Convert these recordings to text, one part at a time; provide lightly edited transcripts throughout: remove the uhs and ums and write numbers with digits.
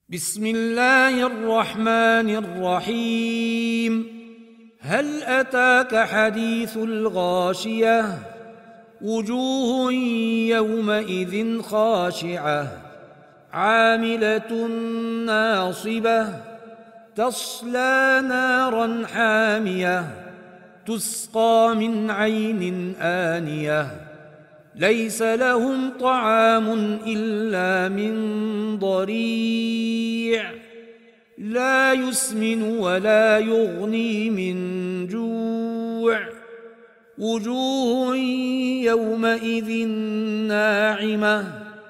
بسم الله الرحمن الرحيم. هل أتاك حديث الغاشية؟ وجوه يومئذ خاشعة عاملة ناصبة تصلى نارا حامية تسقى من عين آنية ليس لهم طعام إلا من ضريع لا يسمن ولا يغني من جوع وجوه يومئذ ناعمة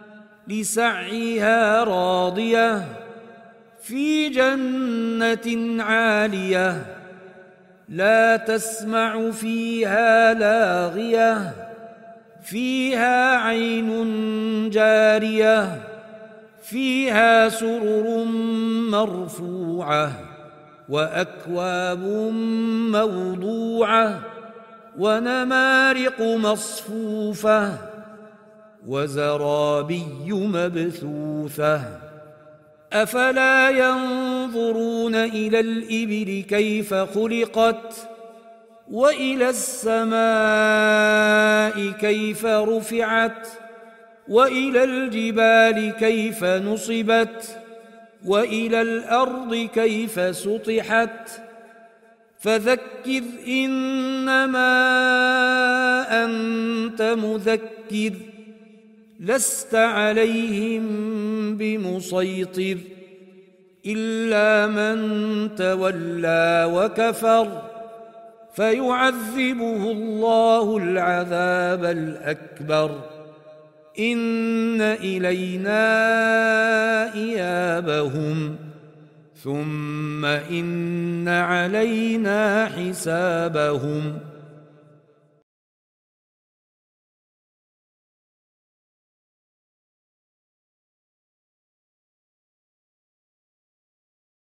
لسعيها راضية في جنة عالية لا تسمع فيها لاغية فيها عين جارية فيها سرر مرفوعة وأكواب موضوعة ونمارق مصفوفة وزرابي مبثوثة أفلا ينظرون إلى الإبل كيف خلقت وإلى السماء كيف رفعت وإلى الجبال كيف نصبت وإلى الأرض كيف سطحت فذكر إنما أنت مذكر لست عليهم بمسيطر إلا من تولى وكفر فيعذبه الله العذاب الأكبر إن إلينا إيابهم ثم إن علينا حسابهم